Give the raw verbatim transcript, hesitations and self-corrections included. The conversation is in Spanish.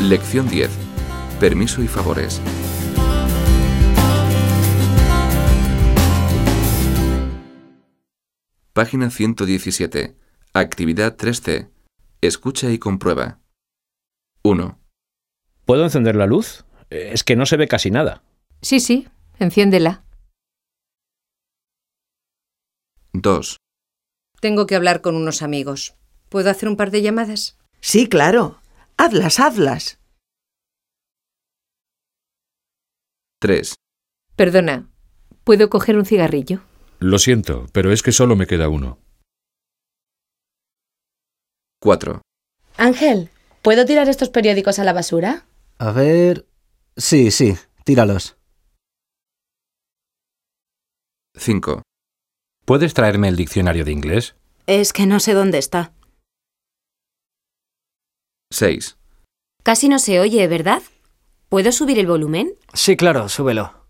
Lección diez. Permiso y favores. Página ciento diecisiete. Actividad tres C. Escucha y comprueba. uno. ¿Puedo encender la luz? Es que no se ve casi nada. Sí, sí, enciéndela. dos. Tengo que hablar con unos amigos. ¿Puedo hacer un par de llamadas? Sí, claro. Hazlas, hazlas. tres. Perdona, ¿puedo coger un cigarrillo? Lo siento, pero es que solo me queda uno. cuatro. Ángel, ¿puedo tirar estos periódicos a la basura? A ver... Sí, sí, tíralos. cinco. ¿Puedes traerme el diccionario de inglés? Es que no sé dónde está. seis. Casi no se oye, ¿verdad? ¿Puedo subir el volumen? Sí, claro, súbelo.